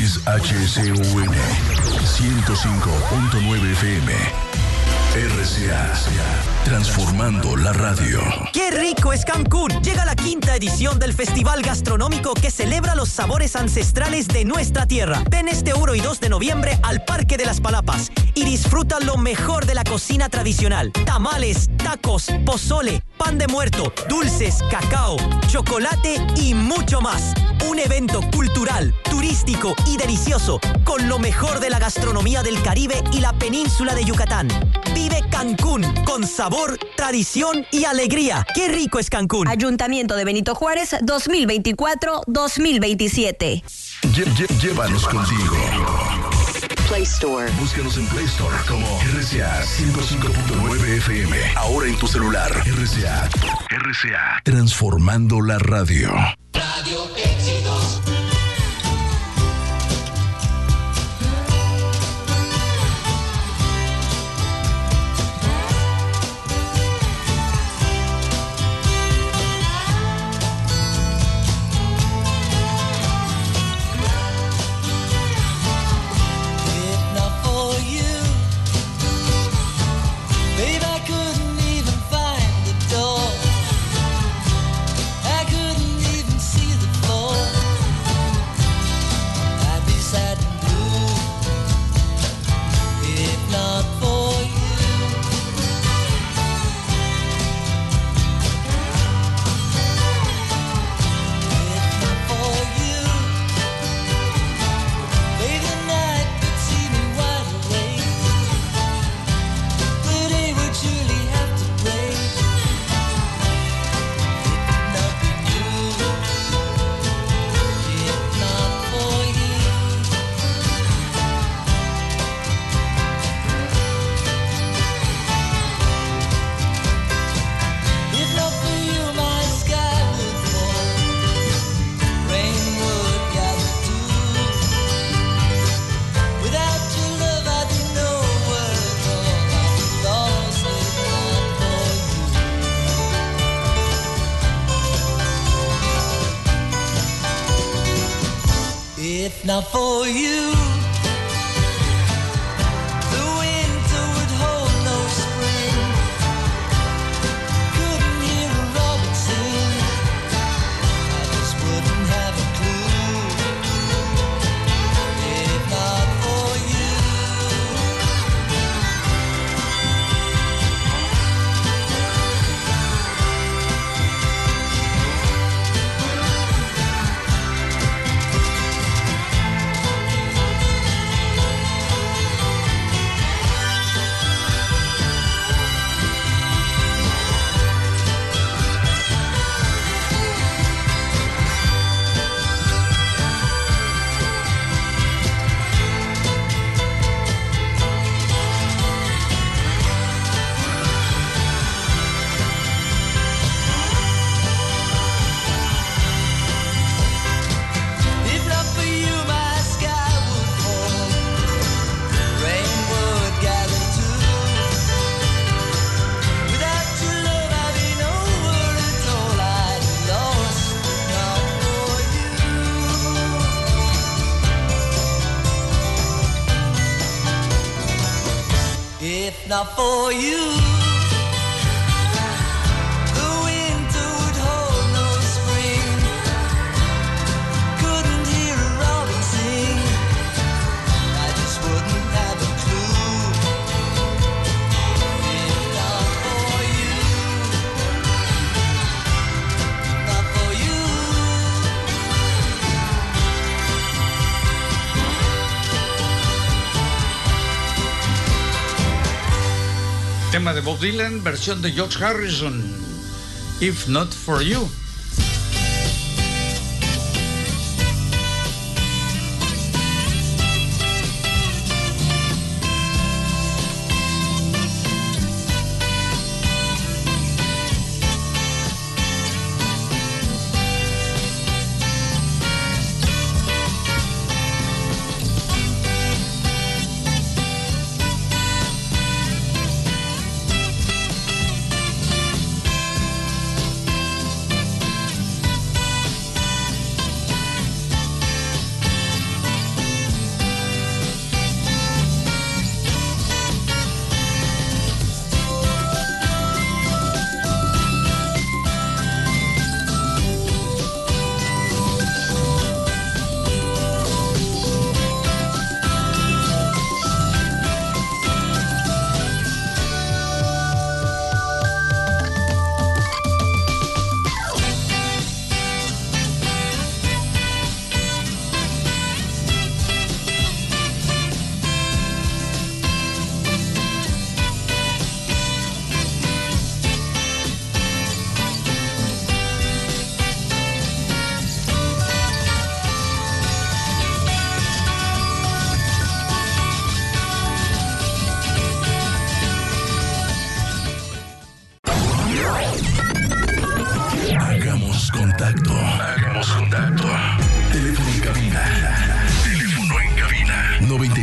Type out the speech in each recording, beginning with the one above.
XHSUN 105.9 FM. RCA, transformando la radio. ¡Qué rico es Cancún! Llega la 5ª edición del Festival Gastronómico que celebra los sabores ancestrales de nuestra tierra. Ven este 1 y 2 de noviembre al Parque de las Palapas y disfruta lo mejor de la cocina tradicional. Tamales, tacos, pozole, pan de muerto, dulces, cacao, chocolate y mucho más. Un evento cultural, turístico y delicioso con lo mejor de la gastronomía del Caribe y la península de Yucatán. Vive Cancún con sabor, tradición y alegría. ¡Qué rico es Cancún! Ayuntamiento de Benito Juárez 2024-2027. Llévanos contigo. Play Store. Búscanos en Play Store como RCA 105.9 FM. Ahora en tu celular. RCA. Transformando la radio. Radio Éxitos. Now for you, the winter would hold no spring. Couldn't hear a robin sing. I just wouldn't have a clue if not for you. Not for you. The winter would hold no spring. Couldn't hear a robin sing. I just wouldn't have a clue. If not for you. Not for you. Tema de Bob Dylan, versión de George Harrison, If Not For You. contacto. Hagamos contacto. Teléfono en cabina. Teléfono en cabina.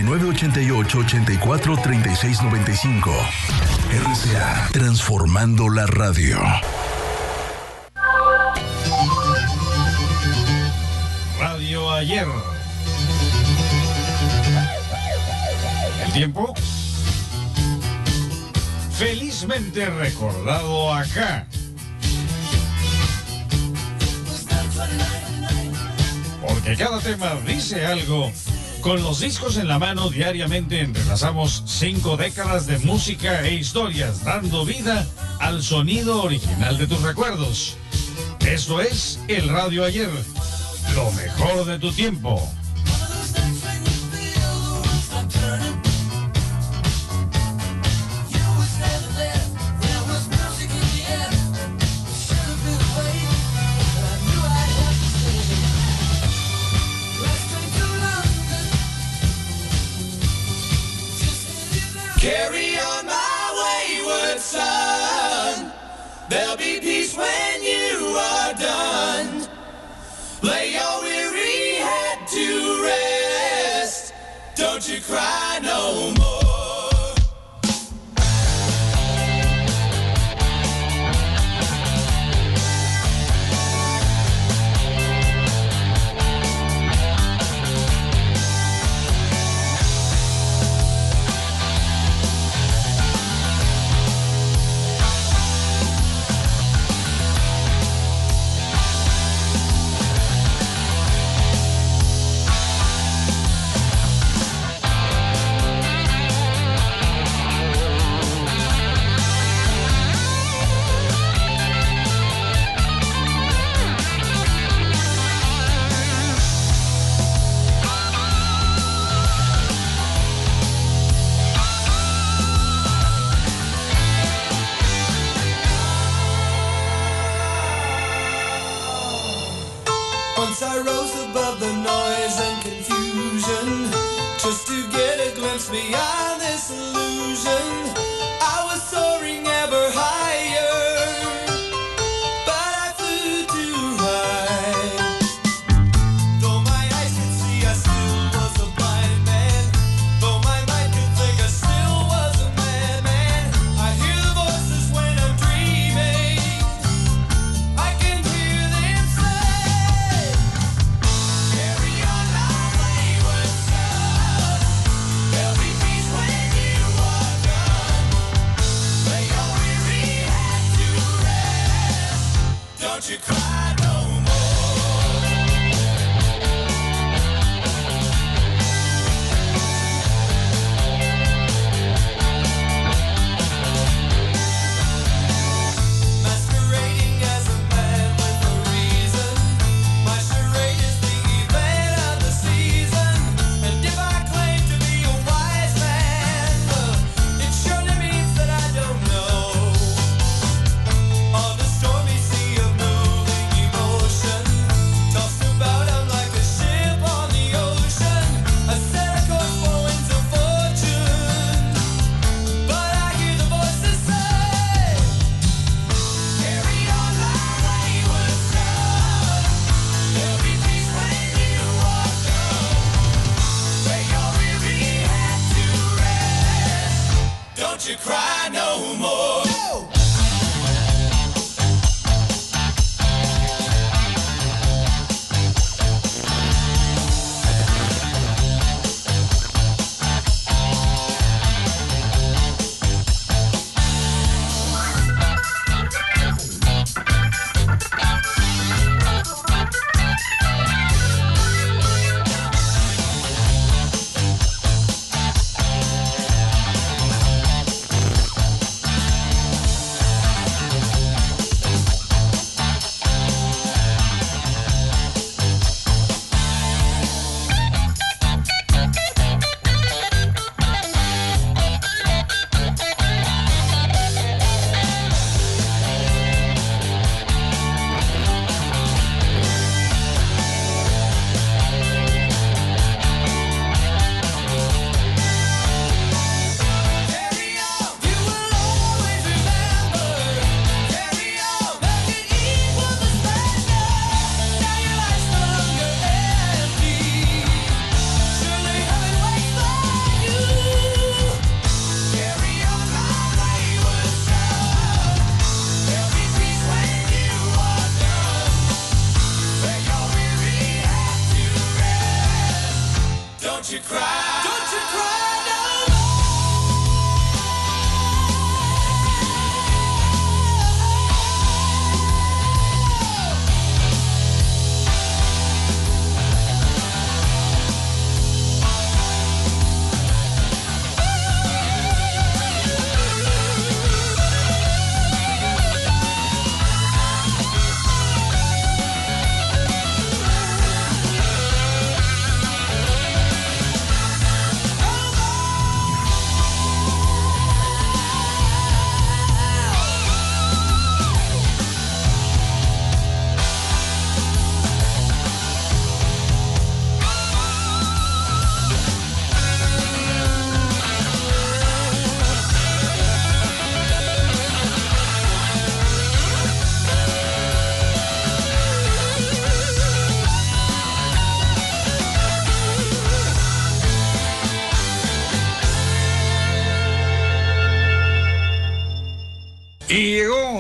9988-843695. RCA. Transformando la radio. Radio Ayer. El tiempo felizmente recordado acá. Porque cada tema dice algo. Con los discos en la mano diariamente entrelazamos 5 décadas de música e historias, dando vida al sonido original de tus recuerdos. Esto es el Radio Ayer, lo mejor de tu tiempo. Carry on my wayward son. There'll be peace when you are done. Lay your weary head to rest. Don't you cry no more. Once I rose above the noise and confusion, just to get a glimpse beyond this illusion. I was soaring ever higher, but I flew too high. Though my eyes could see, I still was a blind man. Though my mind could think, I still was a madman. I hear the voices when I'm dreaming. I can hear them say, carry on my wayward son. There'll be peace when you are done. Lay your weary head to rest. Don't you cry no more. Masquerading as a man with a reason. My charade is the event of the season. And if I claim to be a wise man, it surely means that I don't know. On the stormy sea of moving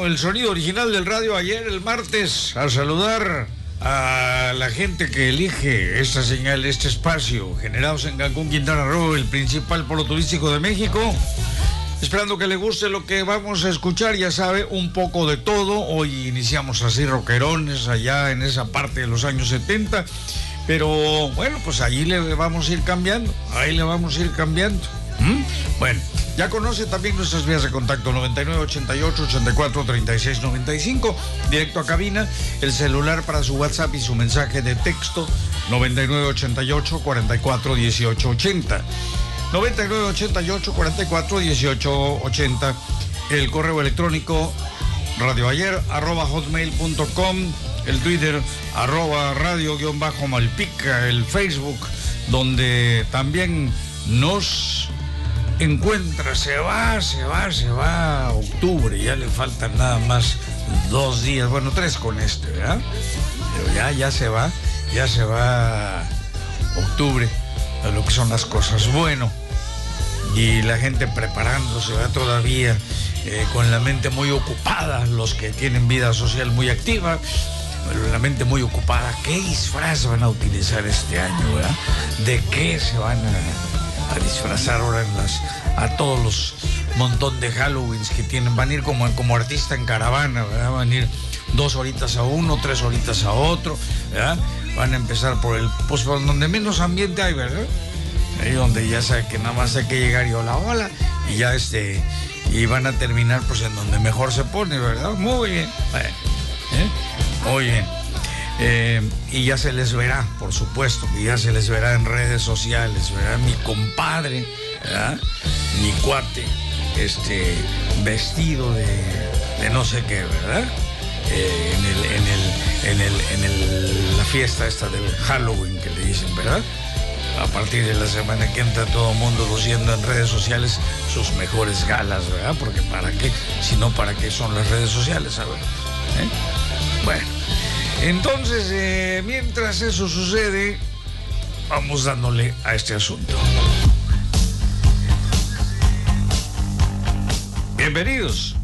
bueno, el sonido original del radio ayer, el martes, a saludar a la gente que elige esta señal, este espacio, generados en Cancún, Quintana Roo, el principal polo turístico de México. Esperando que le guste lo que vamos a escuchar, ya sabe, un poco de todo. Hoy iniciamos así rockerones allá en esa parte de los años 70. Pero bueno, pues ahí le vamos a ir cambiando, Bueno, ya conoce también nuestras vías de contacto: 9988-843695, directo a cabina, el celular para su WhatsApp y su mensaje de texto, 9988-441880. 9988-441880, el correo electrónico radioayer@hotmail.com, el Twitter @radio_malpica, el Facebook, donde también nos encuentra. Se va octubre, ya le faltan nada más 2 días, bueno, 3 con este, ¿verdad? Pero ya se va octubre, a lo que son las cosas. Bueno, y la gente preparándose, ¿verdad? Todavía con la mente muy ocupada, los que tienen vida social muy activa, la mente muy ocupada. ¿Qué disfraz van a utilizar este año, verdad? ¿De qué se van a disfrazar ahora a todos los montón de Halloweens que tienen? Van a ir como artista en caravana, ¿verdad? Van a ir 2 horitas a uno, 3 horitas a otro, ¿verdad? Van a empezar por donde menos ambiente hay, ¿verdad? Ahí donde ya sabe que nada más hay que llegar y hola, y ya y van a terminar pues en donde mejor se pone, ¿verdad? Muy bien, bueno, muy bien. Y ya se les verá, por supuesto, y ya se les verá en redes sociales, ¿verdad? Mi compadre, ¿verdad? Mi cuate, vestido de no sé qué, ¿verdad? En la fiesta esta del Halloween que le dicen, ¿verdad? A partir de la semana que entra, todo el mundo luciendo en redes sociales sus mejores galas, ¿verdad? Porque ¿para qué? Si no, ¿para qué son las redes sociales? A ver, Bueno, entonces, mientras eso sucede, vamos dándole a este asunto. Bienvenidos.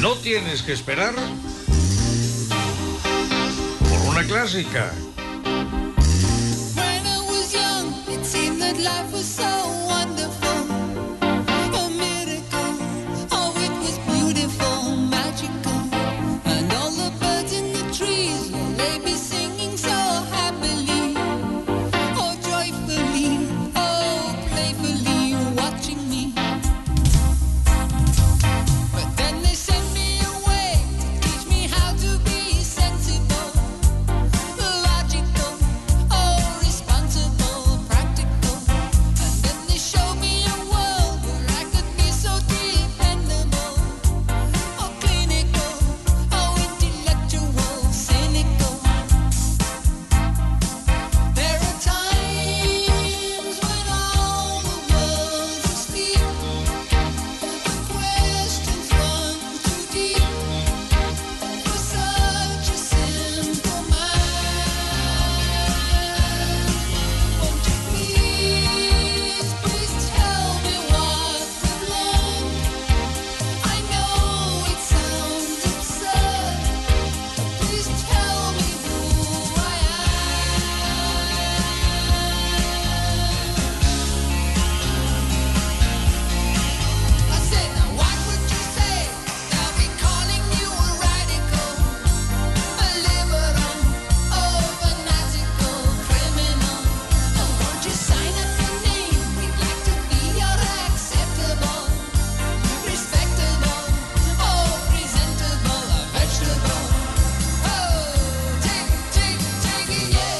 No tienes que esperar por una clásica. When I was young, it seemed that life was so wonderful, a miracle. Oh, it was beautiful, magical, and all the birds in the trees, well, they be singing so happily, oh, joyfully, oh, playfully, watching me. But then they sent me away to teach me how to be sensible, logical, oh, responsible, practical. And then they showed me a world where I could be so dependable, oh, clinical, oh, intellectual, cynical. There are times when all the world's asleep, the questions run too deep for such a simple mind. Won't you please, please tell me what we've learned? I know it sounds absurd, but please tell me who I am. I said, now what would you say? They'll be calling you a radical, a liberal, oh, fanatical criminal. Oh, won't you sign up your name? We'd like to be your acceptable, respectable, oh, presentable, a vegetable. Oh, take it, yeah.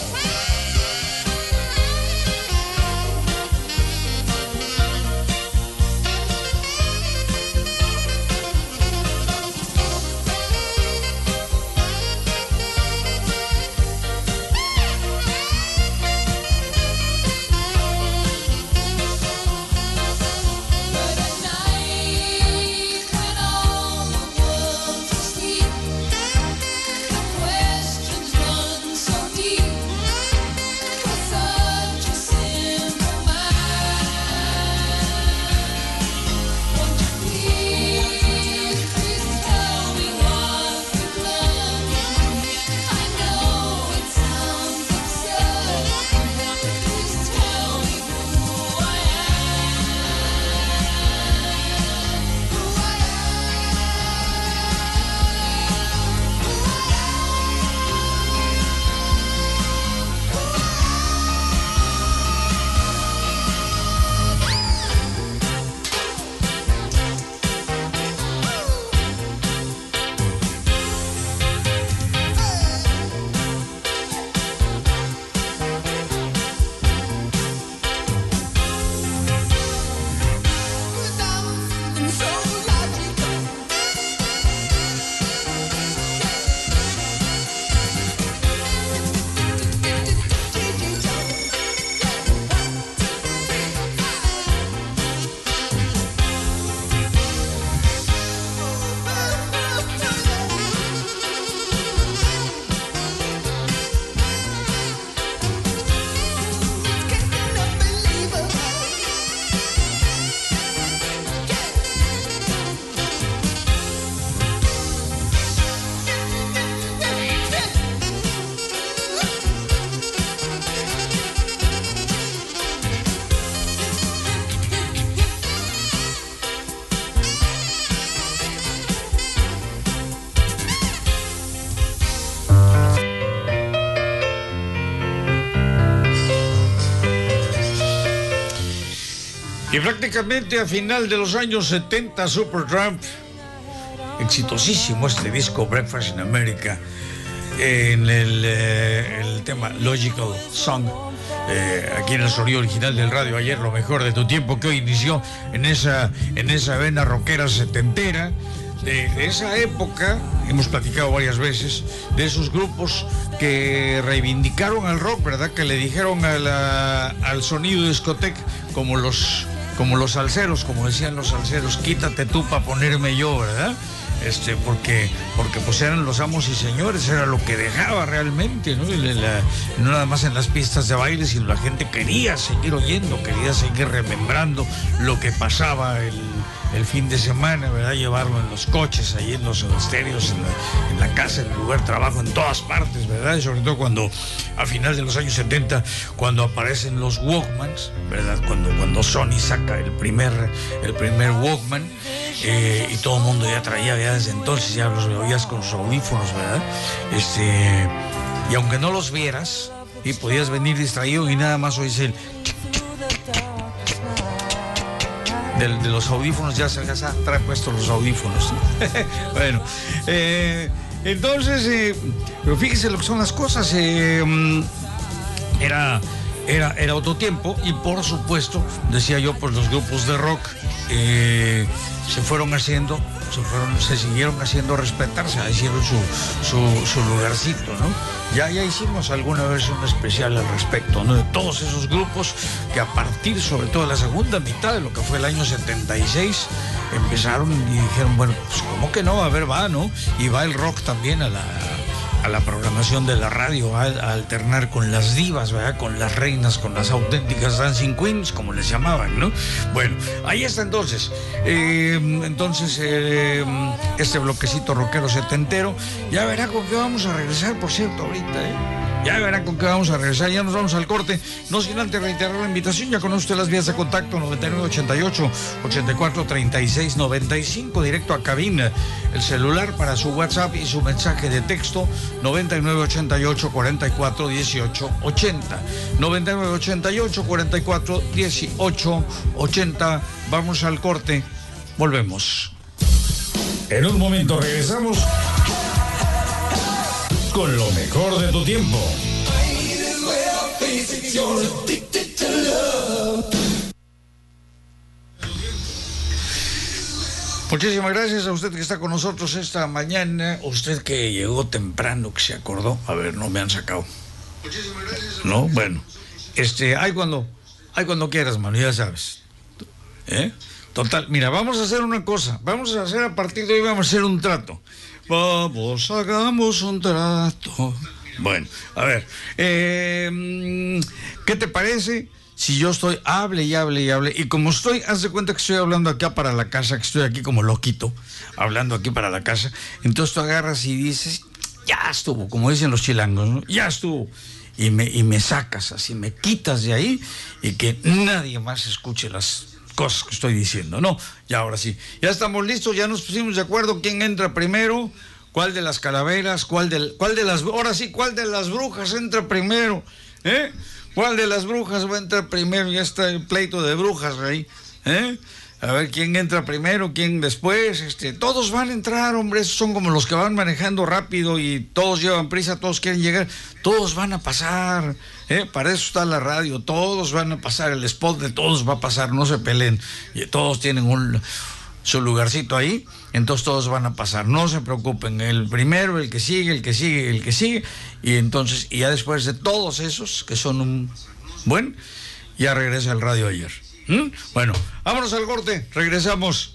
But at night, when all the world's asleep, the questions run so deep for such a simple mind. Won't you please, please tell me what we've learned? I know it sounds absurd, please tell me who I am. Who I am so logical. Y prácticamente a final de los años 70, Supertramp, exitosísimo este disco Breakfast in America, en el tema Logical Song, aquí en el sonido original del radio ayer, lo mejor de tu tiempo, que hoy inició en esa vena rockera setentera. De esa época, hemos platicado varias veces, de esos grupos que reivindicaron al rock, ¿verdad? Que le dijeron al sonido discoteca, como los salseros, como decían los salseros, quítate tú para ponerme yo, ¿verdad? Porque pues eran los amos y señores, era lo que dejaba realmente, ¿no? No nada más en las pistas de baile, sino la gente quería seguir oyendo, quería seguir remembrando lo que pasaba el fin de semana, ¿verdad? Llevarlo en los coches, ahí en los estéreos, en la casa, en el lugar de trabajo, en todas partes, ¿verdad? Y sobre todo cuando, a final de los años 70, cuando aparecen los Walkmans, ¿verdad? Cuando Sony saca el primer Walkman, y todo el mundo ya traía, ya desde entonces ya los oías con los audífonos, ¿verdad? Y aunque no los vieras, y podías venir distraído y nada más oís el de los audífonos, ya trae puestos los audífonos. Bueno, entonces, pero fíjese lo que son las cosas. Era otro tiempo, y por supuesto, decía yo, pues los grupos de rock se siguieron haciendo respetar, se hicieron su lugarcito, ¿no? Ya hicimos alguna vez un especial al respecto, ¿no? De todos esos grupos que a partir, sobre todo de la segunda mitad de lo que fue el año 76, empezaron y dijeron, bueno, pues ¿cómo que no? A ver, va, ¿no? Y va el rock también a la programación de la radio, a alternar con las divas, ¿verdad? Con las reinas, con las auténticas dancing queens, como les llamaban, ¿no? Bueno, ahí está entonces. Este bloquecito rockero setentero. Ya verá con qué vamos a regresar, por cierto, ahorita, ¿eh? Ya verá con qué vamos a regresar. Ya nos vamos al corte. No sin antes reiterar la invitación. Ya conoce usted las vías de contacto: 9988-843695, directo a cabina. El celular para su WhatsApp y su mensaje de texto: 9988-441880. 9988-441880. Vamos al corte. Volvemos. En un momento regresamos con lo mejor de tu tiempo. Muchísimas gracias a usted que está con nosotros esta mañana. Usted que llegó temprano, que se acordó. A ver, no me han sacado. Muchísimas gracias. No, bueno. Hay cuando quieras, mano, ya sabes. Total, mira, vamos a hacer una cosa. Vamos a hacer, a partir de hoy, vamos a hacer un trato. Vamos, hagamos un trato. Bueno, a ver, ¿qué te parece si yo estoy, hable y hable y hable? Y como estoy, haz de cuenta que estoy hablando acá para la casa, que estoy aquí como loquito, hablando aquí para la casa. Entonces tú agarras y dices, ya estuvo, como dicen los chilangos, ¿no? Ya estuvo. Y me sacas así, me quitas de ahí, y que nadie más escuche las cosas que estoy diciendo, ¿no? Ya ahora sí, ya estamos listos, ya nos pusimos de acuerdo quién entra primero, cuál de las calaveras, cuál de las brujas entra primero, ¿cuál de las brujas va a entrar primero? Ya está el pleito de brujas ahí, a ver quién entra primero, quién después. Todos van a entrar, hombre, esos son como los que van manejando rápido y todos llevan prisa, todos quieren llegar, todos van a pasar, para eso está la radio, todos van a pasar, el spot de todos va a pasar, no se peleen, y todos tienen su lugarcito ahí, entonces todos van a pasar, no se preocupen, el primero, el que sigue, y entonces, y ya después de todos esos, que son ya regresa el Radio Ayer. Bueno, vámonos al corte, regresamos.